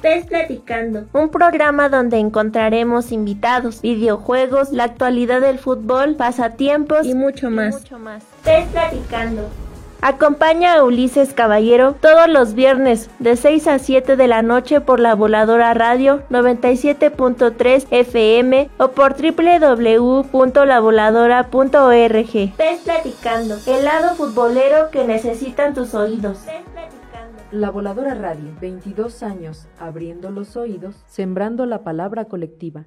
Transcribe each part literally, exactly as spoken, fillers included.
PES Platicando, un programa donde encontraremos invitados, videojuegos, la actualidad del fútbol, pasatiempos y mucho más. Y mucho más. PES Platicando. Acompaña a Ulises Caballero todos los viernes de seis a siete de la noche por La Voladora Radio noventa y siete punto tres F M o por doble u doble u doble u punto la voladora punto org. PES Platicando, el lado futbolero que necesitan tus oídos. PES Platicando. La Voladora Radio, veintidós años, abriendo los oídos, sembrando la palabra colectiva.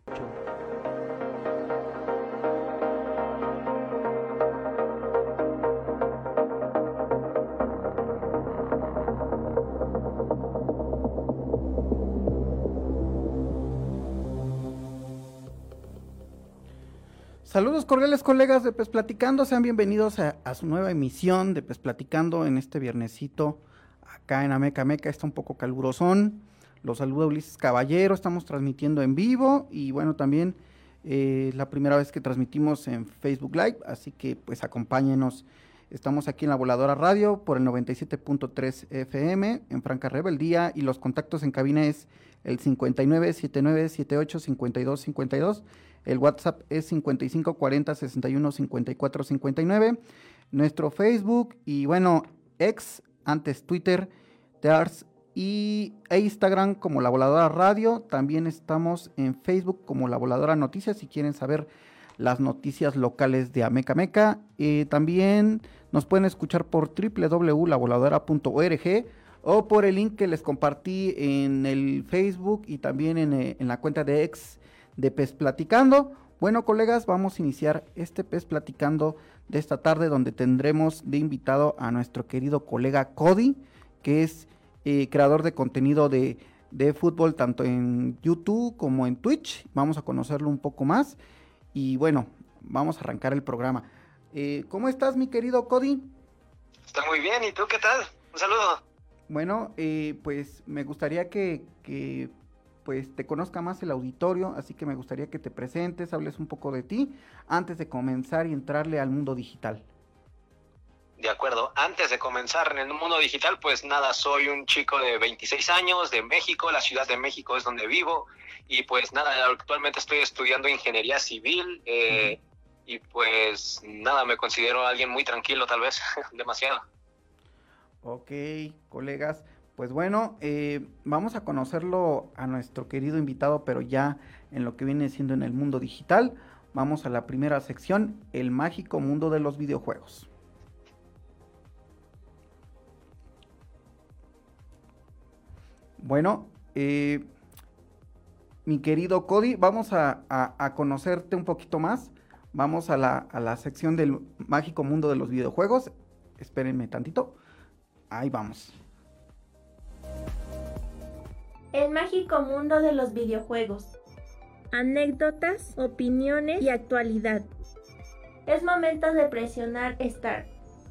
Saludos cordiales, colegas de PES Platicando, sean bienvenidos a, a su nueva emisión de PES Platicando en este viernesito acá en Ameca Meca. Está un poco calurosón. Los saluda Ulises Caballero, estamos transmitiendo en vivo y bueno, también eh, la primera vez que transmitimos en Facebook Live, así que pues acompáñenos. Estamos aquí en La Voladora Radio por el noventa y siete punto tres F M en Franca Rebeldía y los contactos en cabina es el cincuenta y nueve, setenta y nueve, setenta y ocho, cincuenta y dos, cincuenta y dos. El WhatsApp es cincuenta y cinco, cuarenta, sesenta y uno, cincuenta y cuatro, cincuenta y nueve. Nuestro Facebook y bueno, ex, antes Twitter, Threads y e Instagram como La Voladora Radio. También estamos en Facebook como La Voladora Noticias si quieren saber las noticias locales de Ameca Meca. Eh, también nos pueden escuchar por doble u doble u doble u punto la voladora punto org o por el link que les compartí en el Facebook y también en, eh, en la cuenta de ex de PES Platicando. Bueno, colegas, vamos a iniciar este PES Platicando de esta tarde donde tendremos de invitado a nuestro querido colega Cody, que es eh, creador de contenido de, de fútbol tanto en YouTube como en Twitch. Vamos a conocerlo un poco más y bueno, vamos a arrancar el programa. Eh, ¿Cómo estás, mi querido Cody? Estoy muy bien, ¿y tú qué tal? Un saludo. Bueno, eh, pues me gustaría que... que pues te conozca más el auditorio, así que me gustaría que te presentes, hables un poco de ti, antes de comenzar y entrarle al mundo digital. De acuerdo, antes de comenzar en el mundo digital, pues nada, soy un chico de veintiséis años, de México, la Ciudad de México es donde vivo, y pues nada, actualmente estoy estudiando ingeniería civil, eh, uh-huh. y pues nada, me considero alguien muy tranquilo tal vez, demasiado. Ok, colegas. Pues bueno, eh, vamos a conocerlo a nuestro querido invitado, pero ya en lo que viene siendo en el mundo digital. Vamos a la primera sección, el mágico mundo de los videojuegos. Bueno, eh, mi querido Cody, vamos a, a, a conocerte un poquito más. Vamos a la, a la sección del mágico mundo de los videojuegos. Espérenme tantito. Ahí vamos. El mágico mundo de los videojuegos. Anécdotas, opiniones y actualidad. Es momento de presionar Start.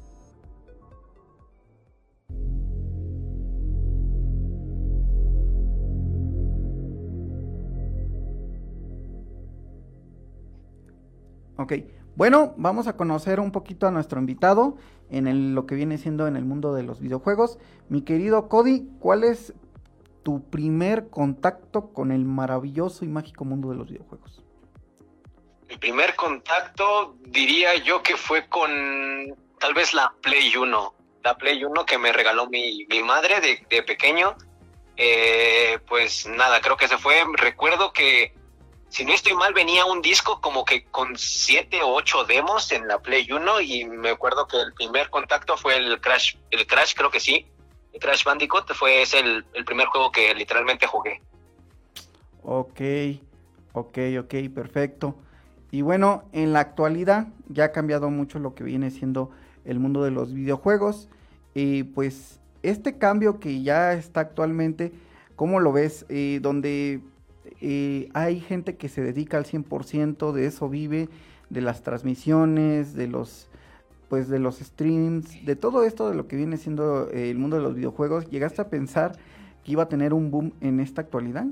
Ok, bueno, vamos a conocer un poquito a nuestro invitado en el, lo que viene siendo en el mundo de los videojuegos. Mi querido Cody, ¿cuál es tu primer contacto con el maravilloso y mágico mundo de los videojuegos? Mi primer contacto diría yo que fue con tal vez la Play uno. La Play uno que me regaló mi, mi madre de, de pequeño. Eh, pues nada, creo que se fue. Recuerdo que, si no estoy mal, venía un disco como que con siete o ocho demos en la Play uno y me acuerdo que el primer contacto fue el Crash, el Crash creo que sí. Crash Bandicoot fue ese el, el primer juego que literalmente jugué. Ok, ok, ok, perfecto. Y bueno, en la actualidad ya ha cambiado mucho lo que viene siendo el mundo de los videojuegos. Y pues este cambio que ya está actualmente, ¿cómo lo ves? Eh, donde eh, hay gente que se dedica al cien por ciento, de eso vive, de las transmisiones, de los... pues de los streams, de todo esto de lo que viene siendo eh, el mundo de los videojuegos. ¿Llegaste a pensar que iba a tener un boom en esta actualidad?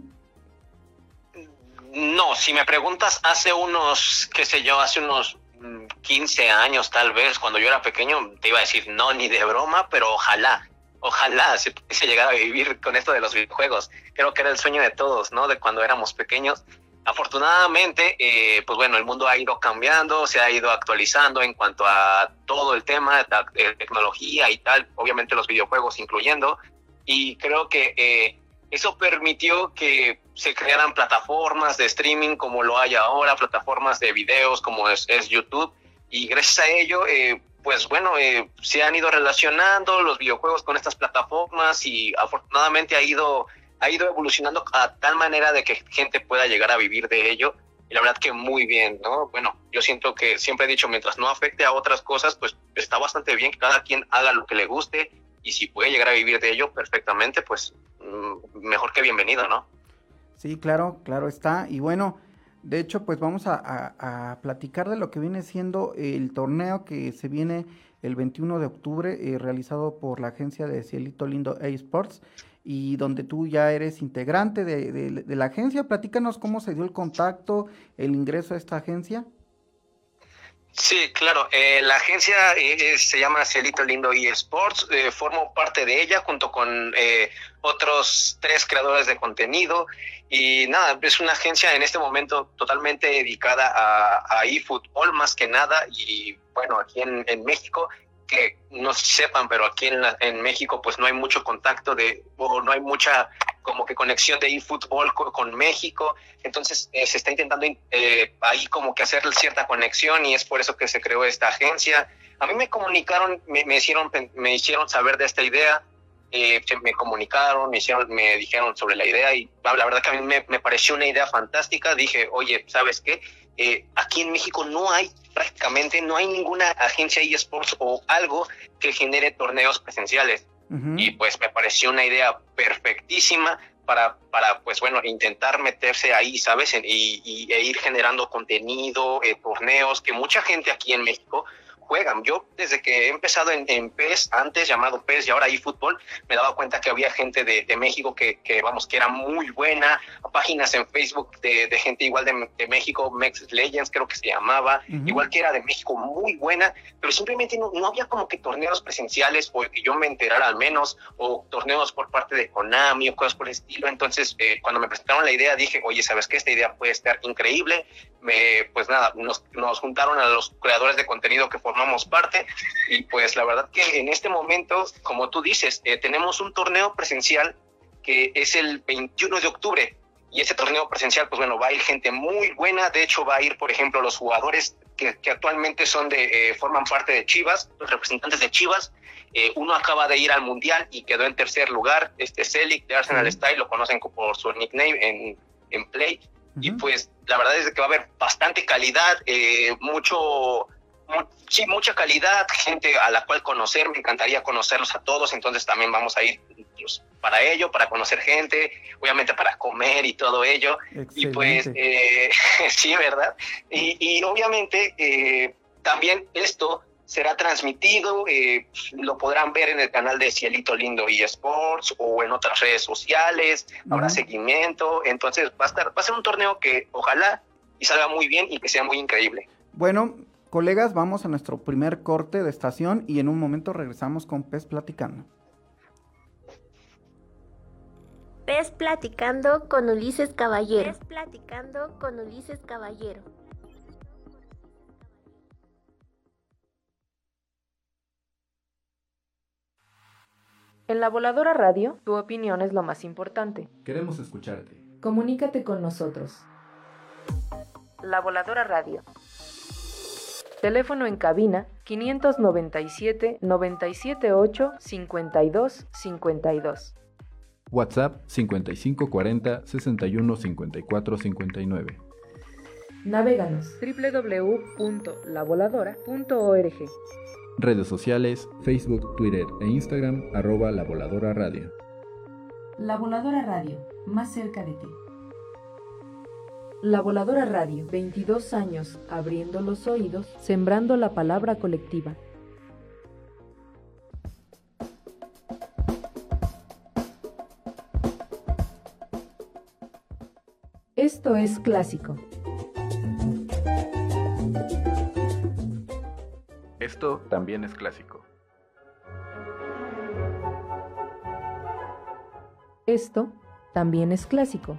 No, si me preguntas hace unos, qué sé yo, hace unos quince años tal vez, cuando yo era pequeño, te iba a decir no, ni de broma, pero ojalá, ojalá se pudiese llegar a vivir con esto de los videojuegos. Creo que era el sueño de todos, ¿no? De cuando éramos pequeños. Afortunadamente, eh, pues bueno, el mundo ha ido cambiando, se ha ido actualizando en cuanto a todo el tema de tecnología y tal, obviamente los videojuegos incluyendo, y creo que eh, eso permitió que se crearan plataformas de streaming como lo hay ahora, plataformas de videos como es, es YouTube, y gracias a ello, eh, pues bueno, eh, se han ido relacionando los videojuegos con estas plataformas y afortunadamente ha ido... ha ido evolucionando a tal manera de que gente pueda llegar a vivir de ello, y la verdad que muy bien, ¿no? Bueno, yo siento que siempre he dicho, mientras no afecte a otras cosas, pues está bastante bien que cada quien haga lo que le guste, y si puede llegar a vivir de ello perfectamente, pues mejor que bienvenido, ¿no? Sí, claro, claro está, y bueno, de hecho, pues vamos a, a, a platicar de lo que viene siendo el torneo que se viene el veintiuno de octubre, eh, realizado por la agencia de Cielito Lindo eSports, y donde tú ya eres integrante de, de, de la agencia. Platícanos cómo se dio el contacto, el ingreso a esta agencia. Sí, claro, eh, la agencia eh, se llama Cielito Lindo eSports, eh, formo parte de ella junto con eh, otros tres creadores de contenido, y nada, es una agencia en este momento totalmente dedicada a, a eFootball más que nada, y bueno, aquí en, en México, que no sepan, pero aquí en, la, en México pues no hay mucho contacto de, o no hay mucha como que conexión de eFootball con, con México, entonces eh, se está intentando eh, ahí como que hacer cierta conexión, y es por eso que se creó esta agencia. A mí me comunicaron, me, me hicieron me hicieron saber de esta idea, eh, me comunicaron, me hicieron, me dijeron sobre la idea, y la verdad que a mí me, me pareció una idea fantástica. Dije, oye, ¿sabes qué? Eh, aquí en México no hay prácticamente, no hay ninguna agencia eSports o algo que genere torneos presenciales. Uh-huh. Y pues me pareció una idea perfectísima para, para pues bueno, intentar meterse ahí, ¿sabes? Y, y, e ir generando contenido, eh, torneos que mucha gente aquí en México juegan. Yo desde que he empezado en, en P E S, antes llamado P E S y ahora eFootball, me daba cuenta que había gente de, de México que, que, vamos, que era muy buena, páginas en Facebook de, de gente igual de, de México, Mex Legends creo que se llamaba, uh-huh. igual que era de México, muy buena, pero simplemente no, no había como que torneos presenciales, o que yo me enterara al menos, o torneos por parte de Konami o cosas por el estilo. Entonces eh, cuando me presentaron la idea dije, oye, ¿sabes qué? Esta idea puede estar increíble. Me, pues nada, nos, nos juntaron a los creadores de contenido que formamos parte, y pues la verdad que en este momento, como tú dices, eh, tenemos un torneo presencial que es el veintiuno de octubre, y ese torneo presencial, pues bueno, va a ir gente muy buena. De hecho va a ir, por ejemplo, los jugadores que, que actualmente son de, eh, forman parte de Chivas, los representantes de Chivas. Eh, uno acaba de ir al Mundial y quedó en tercer lugar, este Celic de Arsenal sí. Style, lo conocen por su nickname en, en Play. Y pues la verdad es que va a haber bastante calidad, eh, mucho, mu- sí, mucha calidad, gente a la cual conocer. Me encantaría conocerlos a todos, entonces también vamos a ir pues, para ello, para conocer gente, obviamente para comer y todo ello. Excelente. Y pues eh, sí, ¿verdad? Y, y obviamente eh, también esto será transmitido, eh, lo podrán ver en el canal de Cielito Lindo eSports o en otras redes sociales, uh-huh. habrá seguimiento, entonces va a estar, va a ser un torneo que ojalá y salga muy bien y que sea muy increíble. Bueno, colegas, vamos a nuestro primer corte de estación y en un momento regresamos con P E S Platicando. P E S Platicando con Ulises Caballero. P E S Platicando con Ulises Caballero. En La Voladora Radio, tu opinión es lo más importante. Queremos escucharte. Comunícate con nosotros. La Voladora Radio. Teléfono en cabina quinientos noventa y siete, noventa y siete ocho, cincuenta y dos cincuenta y dos. WhatsApp cincuenta y cinco cuarenta, sesenta y uno cincuenta y cuatro cincuenta y nueve. Navéganos doble u doble u doble u punto la voladora punto org. Redes sociales, Facebook, Twitter e Instagram, arroba La Voladora Radio. La Voladora Radio, más cerca de ti. La Voladora Radio, veintidós años abriendo los oídos, sembrando la palabra colectiva. Esto es clásico. Esto también es clásico. Esto también es clásico.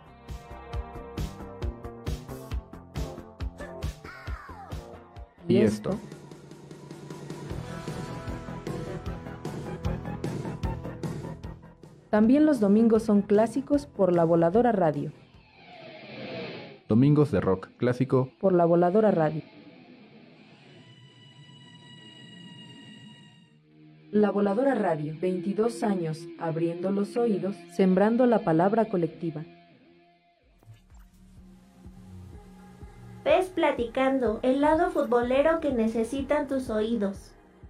Y esto. También los domingos son clásicos por La Voladora Radio. Domingos de rock clásico Por La Voladora Radio. La Voladora Radio, veintidós años abriendo los oídos, sembrando la palabra colectiva. Ves platicando, el lado futbolero que necesitan tus oídos.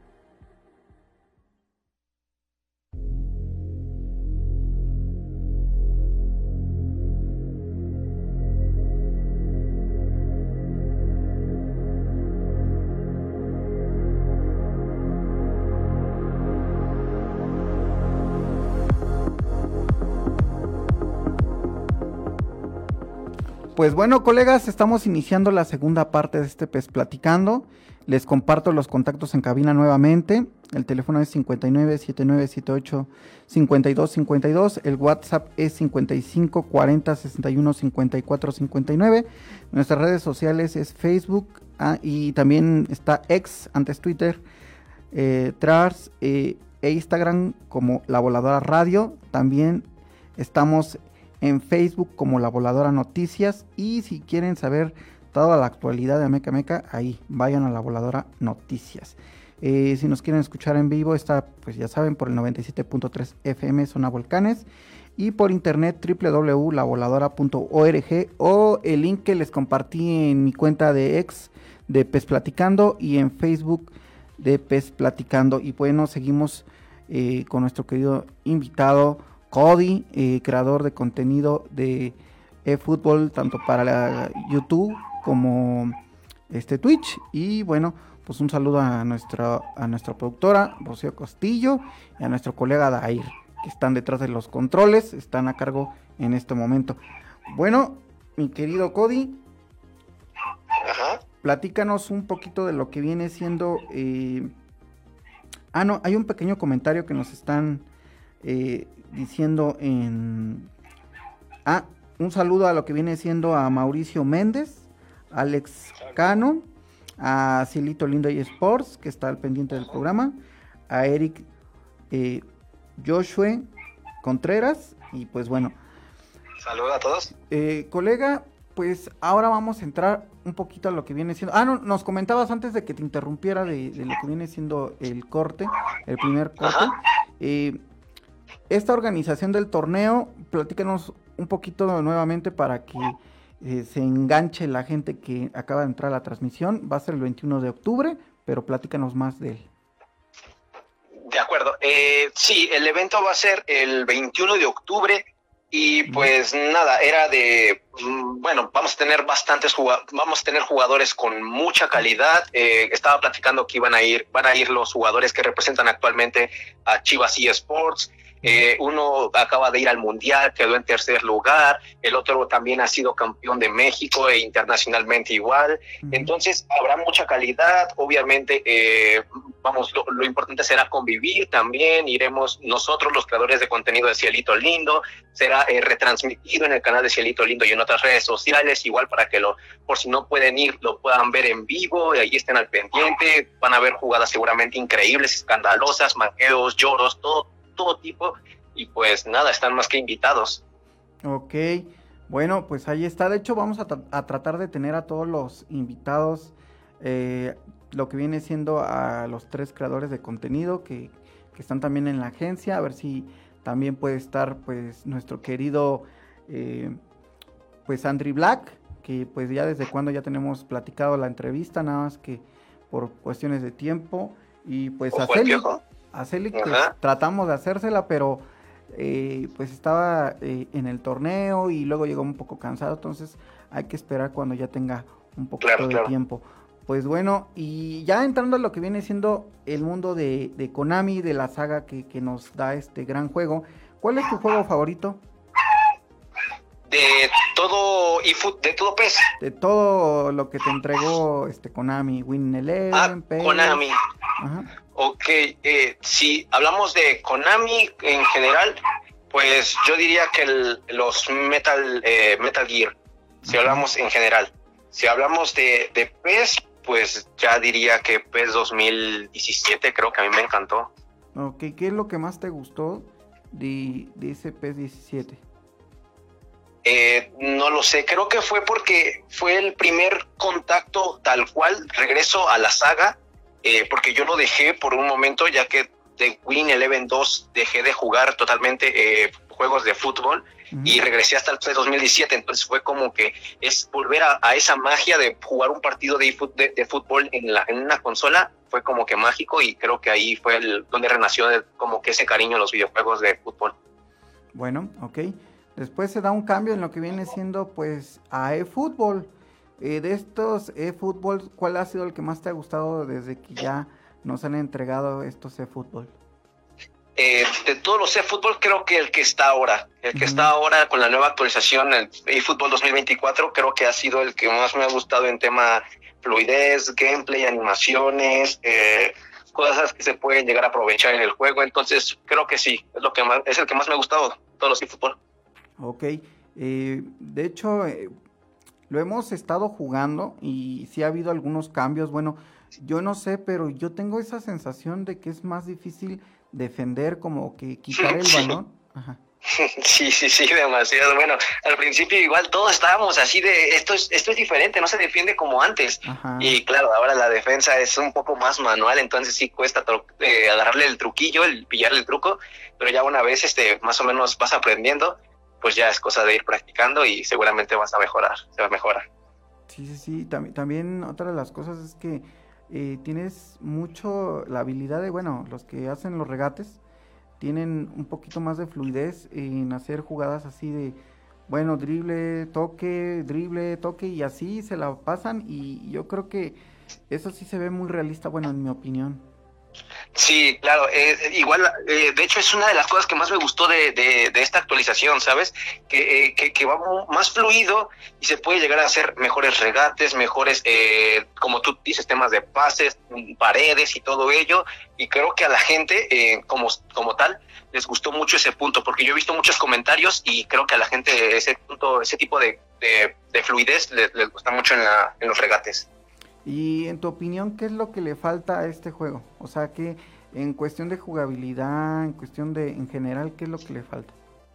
Pues bueno, colegas, estamos iniciando la segunda parte de este Pez Platicando. Les comparto los contactos en cabina nuevamente. El teléfono es cincuenta y nueve, setenta y nueve, setenta y ocho, cincuenta y dos cincuenta y dos. El WhatsApp es cincuenta y cinco, cuarenta, sesenta y uno, cincuenta y cuatro cincuenta y nueve. Nuestras redes sociales es Facebook ah, y también está X, antes Twitter, eh, Trars eh, e Instagram como La Voladora Radio. También estamos en Facebook como La Voladora Noticias, y si quieren saber toda la actualidad de Ameca Meca, ahí vayan a La Voladora Noticias. Eh, si nos quieren escuchar en vivo, está, pues ya saben, por el noventa y siete punto tres F M Zona Volcanes, y por internet doble u doble u doble u punto la voladora punto org, o el link que les compartí en mi cuenta de X de Pez Platicando y en Facebook de Pez Platicando. Y bueno, seguimos eh, con nuestro querido invitado Cody, eh, creador de contenido de eFootball, tanto para la YouTube como este Twitch. Y bueno, pues un saludo a nuestra, a nuestra productora, Rocío Castillo, y a nuestro colega Dair, que están detrás de los controles, están a cargo en este momento. Bueno, mi querido Cody, Ajá. platícanos un poquito de lo que viene siendo... Eh... Ah, no, hay un pequeño comentario que nos están... Eh, diciendo en... Ah, un saludo a lo que viene siendo a Mauricio Méndez, Alex Cano, a Cielito Lindo y Sports, que está al pendiente del programa, a Eric eh, Joshua Contreras, y pues bueno. Saludos a todos. Eh, colega, pues ahora vamos a entrar un poquito a lo que viene siendo... Ah, no, nos comentabas antes de que te interrumpiera de, de lo que viene siendo el corte, el primer corte. Eh, Esta organización del torneo, platícanos un poquito nuevamente para que eh, se enganche la gente que acaba de entrar a la transmisión. Va a ser el veintiuno de octubre, pero platícanos más de él. De acuerdo. Eh, sí, el evento va a ser el veintiuno de octubre y pues mm. nada, era de, mm, bueno, vamos a tener bastantes jugadores, vamos a tener jugadores con mucha calidad. Eh, estaba platicando que iban a ir, van a ir los jugadores que representan actualmente a Chivas eSports. Eh, uno acaba de ir al Mundial, quedó en tercer lugar, el otro también ha sido campeón de México e internacionalmente igual. Uh-huh. Entonces habrá mucha calidad, obviamente, eh, vamos, lo, lo importante será convivir también, iremos nosotros los creadores de contenido de Cielito Lindo, será eh, retransmitido en el canal de Cielito Lindo y en otras redes sociales, igual para que lo, por si no pueden ir, lo puedan ver en vivo, y ahí estén al pendiente. Van a haber jugadas seguramente increíbles, escandalosas, manqueos, lloros, todo todo tipo, y pues nada, están más que invitados. Ok, bueno, pues ahí está. De hecho, vamos a, tra- a tratar de tener a todos los invitados, eh, lo que viene siendo a los tres creadores de contenido que, que están también en la agencia, a ver si también puede estar pues nuestro querido eh, pues Andri Black, que pues ya desde cuando ya tenemos platicado la entrevista, nada más que por cuestiones de tiempo, y pues a Celi, a Celi que tratamos de hacérsela, pero eh, pues estaba eh, en el torneo y luego llegó un poco cansado, entonces hay que esperar cuando ya tenga un poquito claro, de claro. tiempo. Pues bueno, y ya entrando a lo que viene siendo el mundo de, de Konami, de la saga que, que nos da este gran juego, ¿cuál es tu juego favorito? De todo eFoot, de todo P E S. De todo lo que te entregó este Konami, Win Eleven, ah, P E S. Konami. Ajá. Ok, eh, si hablamos de Konami en general, Pues yo diría que el, los Metal, eh, Metal Gear, si Ajá. hablamos en general. Si hablamos de, de P E S, pues ya diría que P E S dos mil diecisiete, creo que a mí me encantó. Ok, ¿qué es lo que más te gustó de, de ese P E S diecisiete? Eh, no lo sé, creo que fue porque fue el primer contacto tal cual, regreso a la saga, eh, porque yo lo dejé por un momento, ya que de Win Eleven dos dejé de jugar totalmente eh, juegos de fútbol, uh-huh. y regresé hasta el P E S dos mil diecisiete, entonces fue como que es volver a, a esa magia de jugar un partido de, de, de fútbol en, la, en una consola, fue como que mágico, y creo que ahí fue el, donde renació de, como que ese cariño a los videojuegos de fútbol. Bueno, ok. Después se da un cambio en lo que viene siendo pues a eFootball. Eh, de estos eFootball, ¿cuál ha sido el que más te ha gustado desde que ya nos han entregado estos eFootball? Eh, de todos los eFootball, creo que el que está ahora, el que uh-huh. está ahora con la nueva actualización, el eFootball dos mil veinticuatro, creo que ha sido el que más me ha gustado en tema fluidez, gameplay, animaciones, eh, cosas que se pueden llegar a aprovechar en el juego. Entonces creo que sí, es lo que más, es el que más me ha gustado, todos los eFootball. Ok, eh, de hecho eh, lo hemos estado jugando y sí ha habido algunos cambios. Bueno, yo no sé, pero yo tengo esa sensación de que es más difícil defender, como que quitar el balón. Ajá. Sí, sí, sí, demasiado. Bueno, al principio igual todos estábamos así de, esto es, esto es diferente, no se defiende como antes. Ajá. Y claro, ahora la defensa es un poco más manual, entonces sí cuesta tro- eh, agarrarle el truquillo, el pillarle el truco, pero ya una vez este más o menos vas aprendiendo, pues ya es cosa de ir practicando y seguramente vas a mejorar, se va a mejorar. Sí, sí, sí, Tam- también otra de las cosas es que eh, tienes mucho la habilidad de, bueno, los que hacen los regates tienen un poquito más de fluidez en hacer jugadas así de, bueno, drible, toque, drible, toque, y así se la pasan, y yo creo que eso sí se ve muy realista, bueno, en mi opinión. Sí, claro, eh, igual, eh, de hecho es una de las cosas que más me gustó de, de, de esta actualización, ¿sabes? Que, eh, que, que va más fluido y se puede llegar a hacer mejores regates, mejores, eh, como tú dices, temas de pases, paredes y todo ello, y creo que a la gente, eh, como, como tal, les gustó mucho ese punto, porque yo he visto muchos comentarios y creo que a la gente ese punto, ese tipo de, de, de fluidez les, les gusta mucho en, la, en los regates. Y en tu opinión, ¿qué es lo que le falta a este juego? O sea, que en cuestión de jugabilidad, en cuestión de, en general, ¿qué es lo que le falta?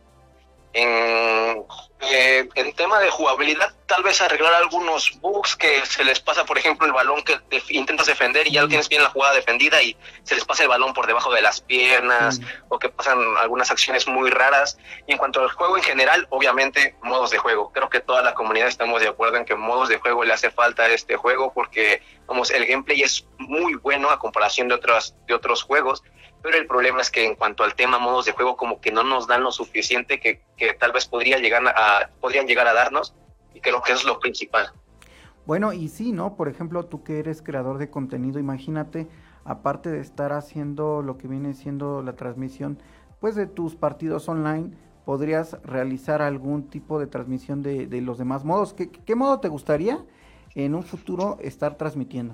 En, eh, en tema de jugabilidad, tal vez arreglar algunos bugs que se les pasa, por ejemplo, el balón que def- intentas defender y ya lo tienes bien la jugada defendida y se les pasa el balón por debajo de las piernas, sí. O que pasan algunas acciones muy raras. Y en cuanto al juego en general, obviamente, modos de juego. Creo que toda la comunidad estamos de acuerdo en que modos de juego le hace falta a este juego porque, vamos, el gameplay es muy bueno a comparación de otros, de otros juegos. Pero el problema es que en cuanto al tema modos de juego, como que no nos dan lo suficiente que, que tal vez podría llegar a, podrían llegar a darnos, y creo que eso es lo principal. Bueno, y sí, ¿no? Por ejemplo, tú que eres creador de contenido, imagínate, aparte de estar haciendo lo que viene siendo la transmisión, pues de tus partidos online, podrías realizar algún tipo de transmisión de, de los demás modos. ¿Qué, ¿Qué modo te gustaría en un futuro estar transmitiendo?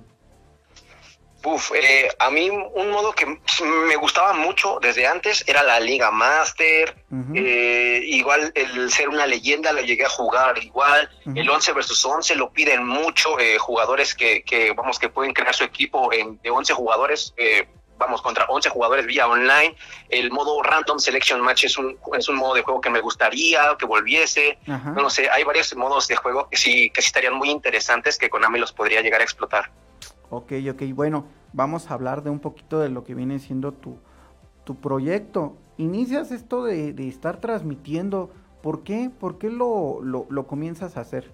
Uf, eh, a mí un modo que me gustaba mucho desde antes era la Liga Master, uh-huh. eh, igual el ser una leyenda lo llegué a jugar igual, uh-huh. El once versus once lo piden mucho, eh, jugadores que, que, vamos, que pueden crear su equipo en, de once jugadores, eh, vamos, contra once jugadores vía online. El modo Random Selection Match es un, es un modo de juego que me gustaría que volviese, uh-huh. No sé, hay varios modos de juego que sí, que sí estarían muy interesantes que Konami los podría llegar a explotar. Ok, ok, bueno, vamos a hablar de un poquito de lo que viene siendo tu, tu proyecto. Inicias esto de, de estar transmitiendo, ¿por qué? ¿Por qué lo, lo, lo comienzas a hacer?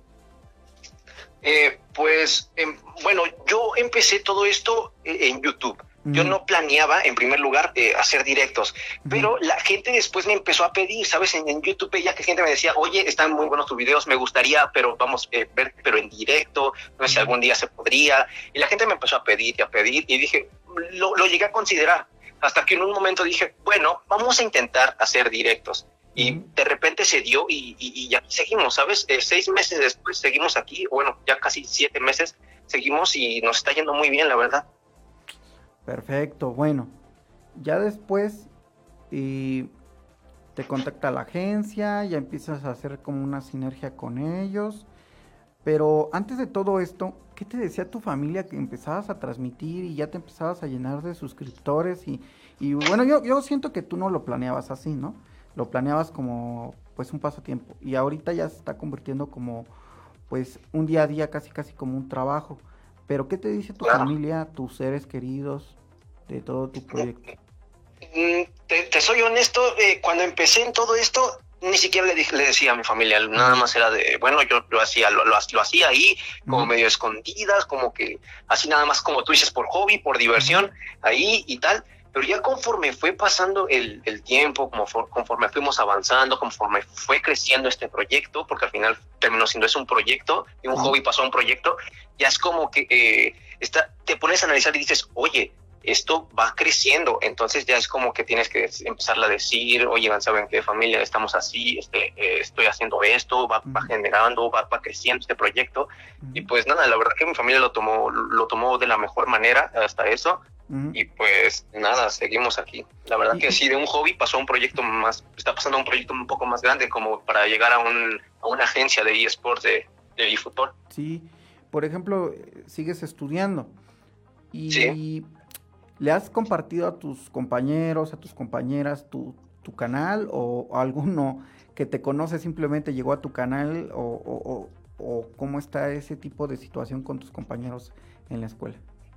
Eh, pues, eh, bueno, yo empecé todo esto en YouTube. Uh-huh. Yo no planeaba, en primer lugar, eh, hacer directos, uh-huh. Pero la gente después me empezó a pedir, ¿sabes? En, en YouTube veía que gente me decía, oye, están muy buenos tus videos, me gustaría, pero vamos, eh, ver, pero en directo, no sé si algún día se podría. Y la gente me empezó a pedir y a pedir, y dije, lo, lo llegué a considerar, hasta que en un momento dije, bueno, vamos a intentar hacer directos. Y uh-huh. De repente se dio y, y, y ya seguimos, ¿sabes? Eh, seis meses después seguimos aquí, bueno, ya casi siete meses seguimos y nos está yendo muy bien, la verdad. Perfecto, bueno, ya después, eh, te contacta la agencia, ya empiezas a hacer como una sinergia con ellos. Pero antes de todo esto, ¿qué te decía tu familia que empezabas a transmitir y ya te empezabas a llenar de suscriptores? Y, y bueno, yo, yo siento que tú no lo planeabas así, ¿no? Lo planeabas como pues un pasatiempo y ahorita ya se está convirtiendo como pues un día a día, casi casi como un trabajo. Pero ¿qué te dice tu Claro. familia, tus seres queridos de todo tu proyecto? Te, te soy honesto, eh, cuando empecé en todo esto, ni siquiera le, dije, le decía a mi familia, nada más era de, bueno, yo lo hacía, lo, lo, lo hacía ahí, como uh-huh. medio escondidas, como que así nada más como tú dices, por hobby, por diversión, uh-huh. ahí y tal. Pero ya conforme fue pasando el, el tiempo, como for, conforme fuimos avanzando, conforme fue creciendo este proyecto, porque al final terminó siendo eso un proyecto, y un uh-huh. hobby pasó a un proyecto, ya es como que eh, está, te pones a analizar y dices, oye, esto va creciendo, entonces ya es como que tienes que empezarle a decir, oye, ¿saben qué, familia? Estamos así, este, eh, estoy haciendo esto, va, uh-huh. va generando, va, va creciendo este proyecto, uh-huh. y pues nada, la verdad que mi familia lo tomó, lo tomó de la mejor manera hasta eso, uh-huh. y pues nada, seguimos aquí. La verdad que sí, de un hobby pasó a un proyecto más, está pasando a un proyecto un poco más grande, como para llegar a, un, a una agencia de eSports de, de eFootball. Sí, por ejemplo, sigues estudiando, y... Sí. ¿Le has compartido a tus compañeros, a tus compañeras tu, tu canal o, o alguno que te conoce simplemente llegó a tu canal o, o, o, o cómo está ese tipo de situación con tus compañeros en la escuela?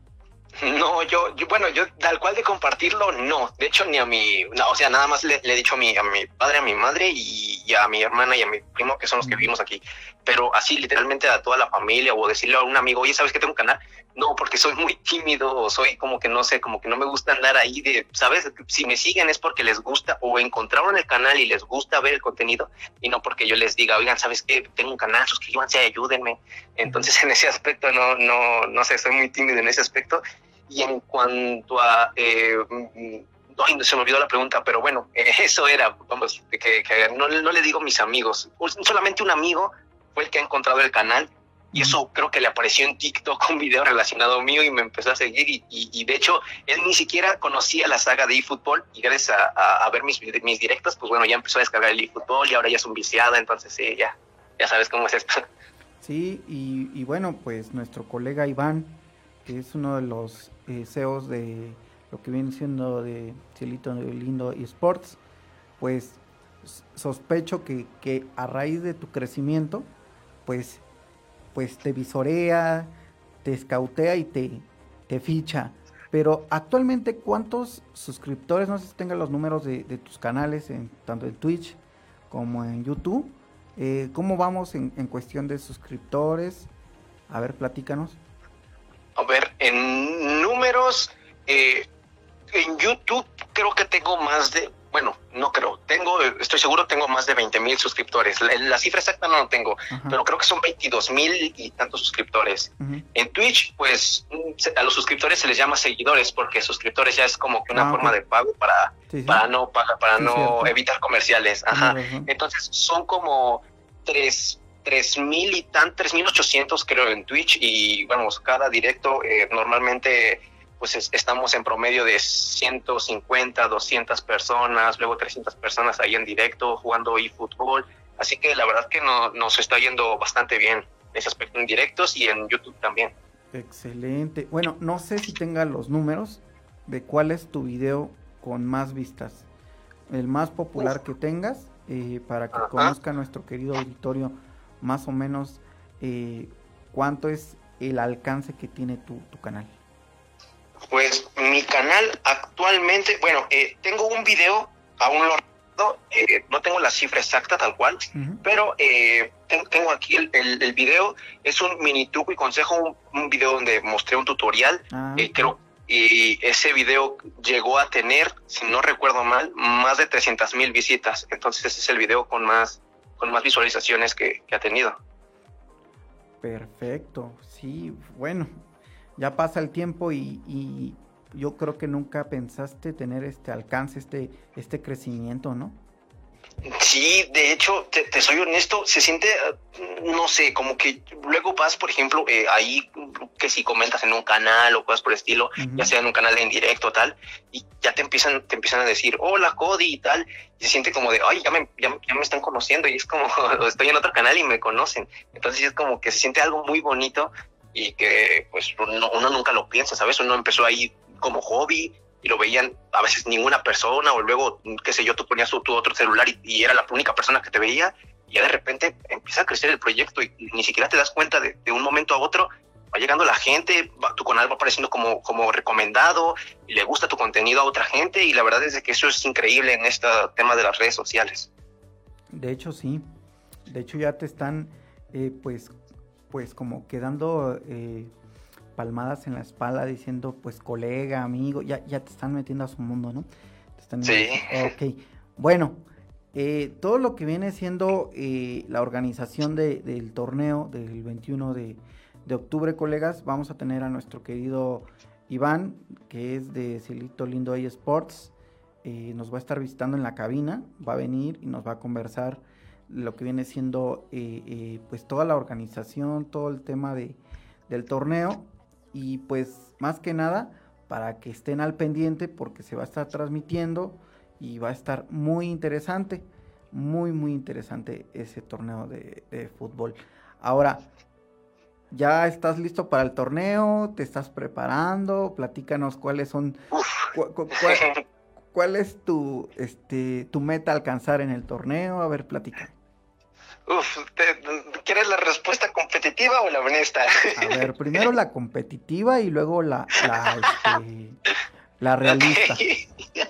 No, yo, yo, bueno, yo tal cual de compartirlo, no. De hecho, ni a mi, no, o sea, nada más le, le he dicho a mi, a mi padre, a mi madre y, y a mi hermana y a mi primo, que son los que vivimos aquí. Pero así, literalmente a toda la familia o decirle a un amigo, oye, ¿sabes que tengo un canal? No, porque soy muy tímido o soy como que no sé, como que no me gusta andar ahí de, ¿sabes? Si me siguen es porque les gusta o encontraron el canal y les gusta ver el contenido y no porque yo les diga, oigan, ¿sabes qué? Tengo un canal, suscríbanse, ayúdenme. Entonces, en ese aspecto, no, no, no sé, soy muy tímido en ese aspecto. Y en cuanto a... Eh, ay, se me olvidó la pregunta, pero bueno, eh, eso era, vamos, que, que no, no le digo a mis amigos, solamente un amigo fue el que ha encontrado el canal y eso creo que le apareció en TikTok un video relacionado mío y me empezó a seguir y, y, y de hecho él ni siquiera conocía la saga de eFootball y gracias a, a, a ver mis, mis directos, pues bueno, ya empezó a descargar el eFootball y ahora ya es un viciado, entonces sí, ya, ya sabes cómo es esto. Sí, y, y bueno, pues nuestro colega Iván, que es uno de los eh, C E Os de lo que viene siendo de Cielito Lindo eSports, pues sospecho que, que a raíz de tu crecimiento, pues, pues te visorea, te escautea y te, te ficha. Pero actualmente, ¿cuántos suscriptores? No sé si tengan los números de, de tus canales, en, tanto en Twitch como en YouTube. Eh, ¿Cómo vamos en, en cuestión de suscriptores? A ver, platícanos. A ver, en números, eh, en YouTube creo que tengo más de, bueno, no creo, tengo, estoy seguro tengo más de veinte mil suscriptores. La, la cifra exacta no la tengo, ajá, pero creo que son veintidós mil y tantos suscriptores. Uh-huh. En Twitch, pues, a los suscriptores se les llama seguidores, porque suscriptores ya es como que una ah, forma okay. de pago para, sí, sí. para no, para, para sí, no evitar comerciales. Ajá. Uh-huh. Entonces, son como tres... tres mil y tan, tres mil ochocientos creo en Twitch y vamos, cada directo eh, normalmente pues es, estamos en promedio de ciento cincuenta, doscientas personas, luego trescientas personas ahí en directo jugando eFootball, así que la verdad que no, nos está yendo bastante bien en ese aspecto en directos y en YouTube también. Excelente. Bueno, no sé si tenga los números de cuál es tu video con más vistas, el más popular Uf. que tengas, eh, para que Ajá. conozca nuestro querido auditorio más o menos eh, cuánto es el alcance que tiene tu, tu canal. Pues mi canal actualmente, bueno, eh, tengo un video, aún lo eh, no tengo la cifra exacta tal cual, uh-huh. pero eh, tengo, tengo aquí el, el, el video, es un mini truco y consejo, un, un video donde mostré un tutorial, ah, eh, creo, y ese video llegó a tener, si no recuerdo mal, más de trescientas mil visitas, entonces ese es el video con más con más visualizaciones que, que ha tenido. Perfecto, sí, bueno, ya pasa el tiempo y, y yo creo que nunca pensaste tener este alcance, este, este crecimiento, ¿no? Sí, de hecho, te, te soy honesto, se siente, no sé, como que luego vas, por ejemplo, eh, ahí, que si comentas en un canal o cosas por el estilo, uh-huh. ya sea en un canal en directo o tal, y ya te empiezan, te empiezan a decir, hola Cody y tal, y se siente como de, ay, ya me, ya, ya me están conociendo, y es como, estoy en otro canal y me conocen, entonces es como que se siente algo muy bonito, y que, pues, uno, uno nunca lo piensa, ¿sabes? Uno empezó ahí como hobby, y lo veían a veces ninguna persona, o luego, qué sé yo, tú ponías tu, tu otro celular y, y era la única persona que te veía, y ya de repente empieza a crecer el proyecto y, y ni siquiera te das cuenta de, de un momento a otro, va llegando la gente, va, tu canal va apareciendo como, como recomendado, y le gusta tu contenido a otra gente, y la verdad es que eso es increíble en este tema de las redes sociales. De hecho, sí. De hecho, ya te están, eh, pues, pues como quedando... Eh... palmadas en la espalda diciendo pues colega, amigo, ya, ya te están metiendo a su mundo, ¿no? Te están sí. Ok, bueno, eh, todo lo que viene siendo eh, la organización de, del torneo del veintiuno de, de octubre, colegas, vamos a tener a nuestro querido Iván, que es de Cielito Lindo eSports, eh, nos va a estar visitando en la cabina, va a venir y nos va a conversar lo que viene siendo eh, eh, pues toda la organización, todo el tema de, del torneo. Y pues más que nada para que estén al pendiente porque se va a estar transmitiendo y va a estar muy interesante, muy muy interesante ese torneo de, de fútbol. Ahora, ¿ya estás listo para el torneo? ¿Te estás preparando? Platícanos cuáles son, cu- cu- cuál, cuál es tu, este, tu meta a alcanzar en el torneo. A ver, platica. Uf, ¿te, ¿quieres la respuesta competitiva o la honesta? A ver, primero la competitiva y luego la, la, este, la realista. Okay.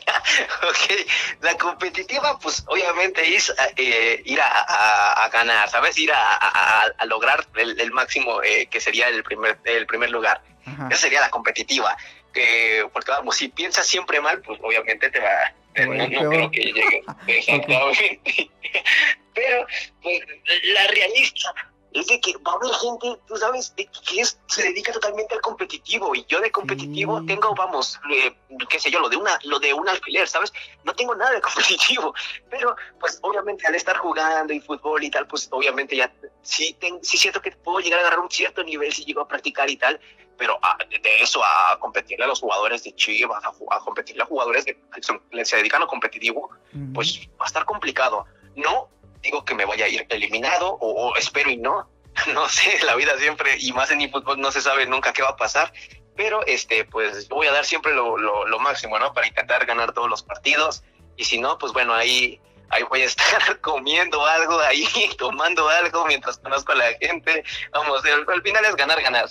ok, la competitiva, pues obviamente es eh, ir a, a, a ganar, ¿sabes? Ir a, a, a lograr el, el máximo eh, que sería el primer, el primer lugar. Ajá. Esa sería la competitiva. Que, porque vamos, si piensas siempre mal, pues obviamente te va... Bueno, no, no creo que llegue. Exactamente. Okay. Pero pues, la realista es de que va a haber gente, tú sabes, de que es, se dedica totalmente al competitivo, y yo de competitivo sí. tengo, vamos, eh, qué sé yo, lo de una lo de un alfiler, ¿sabes? No tengo nada de competitivo, pero pues obviamente al estar jugando y fútbol y tal, pues obviamente ya sí, ten, sí siento que puedo llegar a agarrar un cierto nivel si llego a practicar y tal, pero a, de eso a competirle a los jugadores de Chivas, a, a competirle a jugadores de, que son, se dedican a competitivo, uh-huh. pues va a estar complicado. No digo que me vaya a ir eliminado, o, o espero y no, no sé, la vida siempre, y más en el fútbol no se sabe nunca qué va a pasar, pero este, pues voy a dar siempre lo, lo, lo máximo, ¿no? Para intentar ganar todos los partidos, y si no, pues bueno, ahí, ahí voy a estar comiendo algo, ahí tomando algo mientras conozco a la gente, vamos, al, al final es ganar, ganar.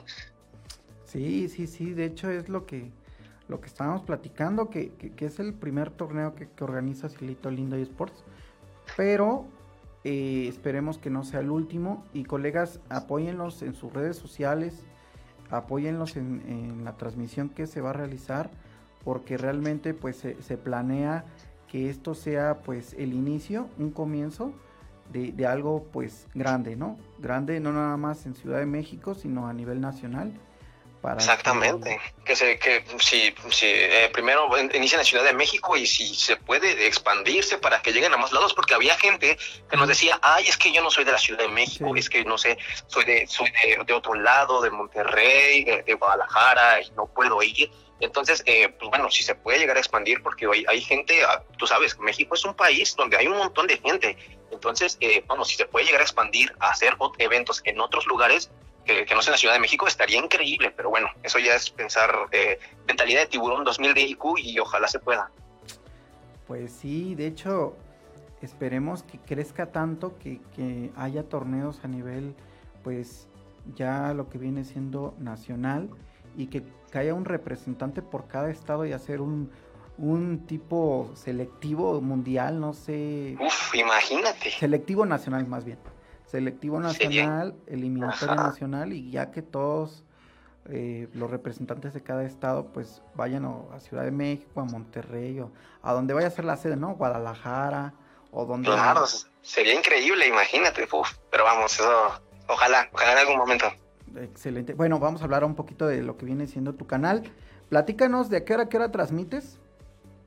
Sí, sí, sí, de hecho es lo que, lo que estábamos platicando, que, que, que es el primer torneo que, que organiza Cielito Lindo eSports, pero eh, esperemos que no sea el último, y colegas, apóyenlos en sus redes sociales, apóyenlos en, en la transmisión que se va a realizar, porque realmente pues se, se planea que esto sea pues el inicio, un comienzo de, de algo pues grande, ¿no? Grande no nada más en Ciudad de México, sino a nivel nacional. Para Exactamente, que, que se que si, si eh, primero inicia en la Ciudad de México, y si se puede expandirse para que lleguen a más lados, porque había gente que nos decía, ay, es que yo no soy de la Ciudad de México, sí. es que no sé, soy de soy de, de otro lado, de Monterrey, de, de Guadalajara, y no puedo ir. Entonces, eh, pues bueno, si se puede llegar a expandir, porque hoy hay gente, tú sabes, México es un país donde hay un montón de gente. Entonces, eh, vamos, si se puede llegar a expandir, a hacer eventos en otros lugares, Que, que no sea en la Ciudad de México, estaría increíble, pero bueno, eso ya es pensar eh, mentalidad de tiburón dos mil de I Q, y ojalá se pueda. Pues sí, de hecho, esperemos que crezca tanto, que, que haya torneos a nivel, pues, ya lo que viene siendo nacional, y que, que haya un representante por cada estado y hacer un, un tipo selectivo mundial, no sé. Uf, imagínate. Selectivo nacional más bien. Selectivo nacional, ¿sí? Eliminatoria Ajá. nacional, y ya que todos eh, los representantes de cada estado pues vayan a, a Ciudad de México, a Monterrey, o a donde vaya a ser la sede, ¿no? Guadalajara, o donde... Claro, sería increíble, imagínate, uf, pero vamos, eso, ojalá, ojalá en algún momento. Excelente. Bueno, vamos a hablar un poquito de lo que viene siendo tu canal. Platícanos de a qué hora, qué hora transmites.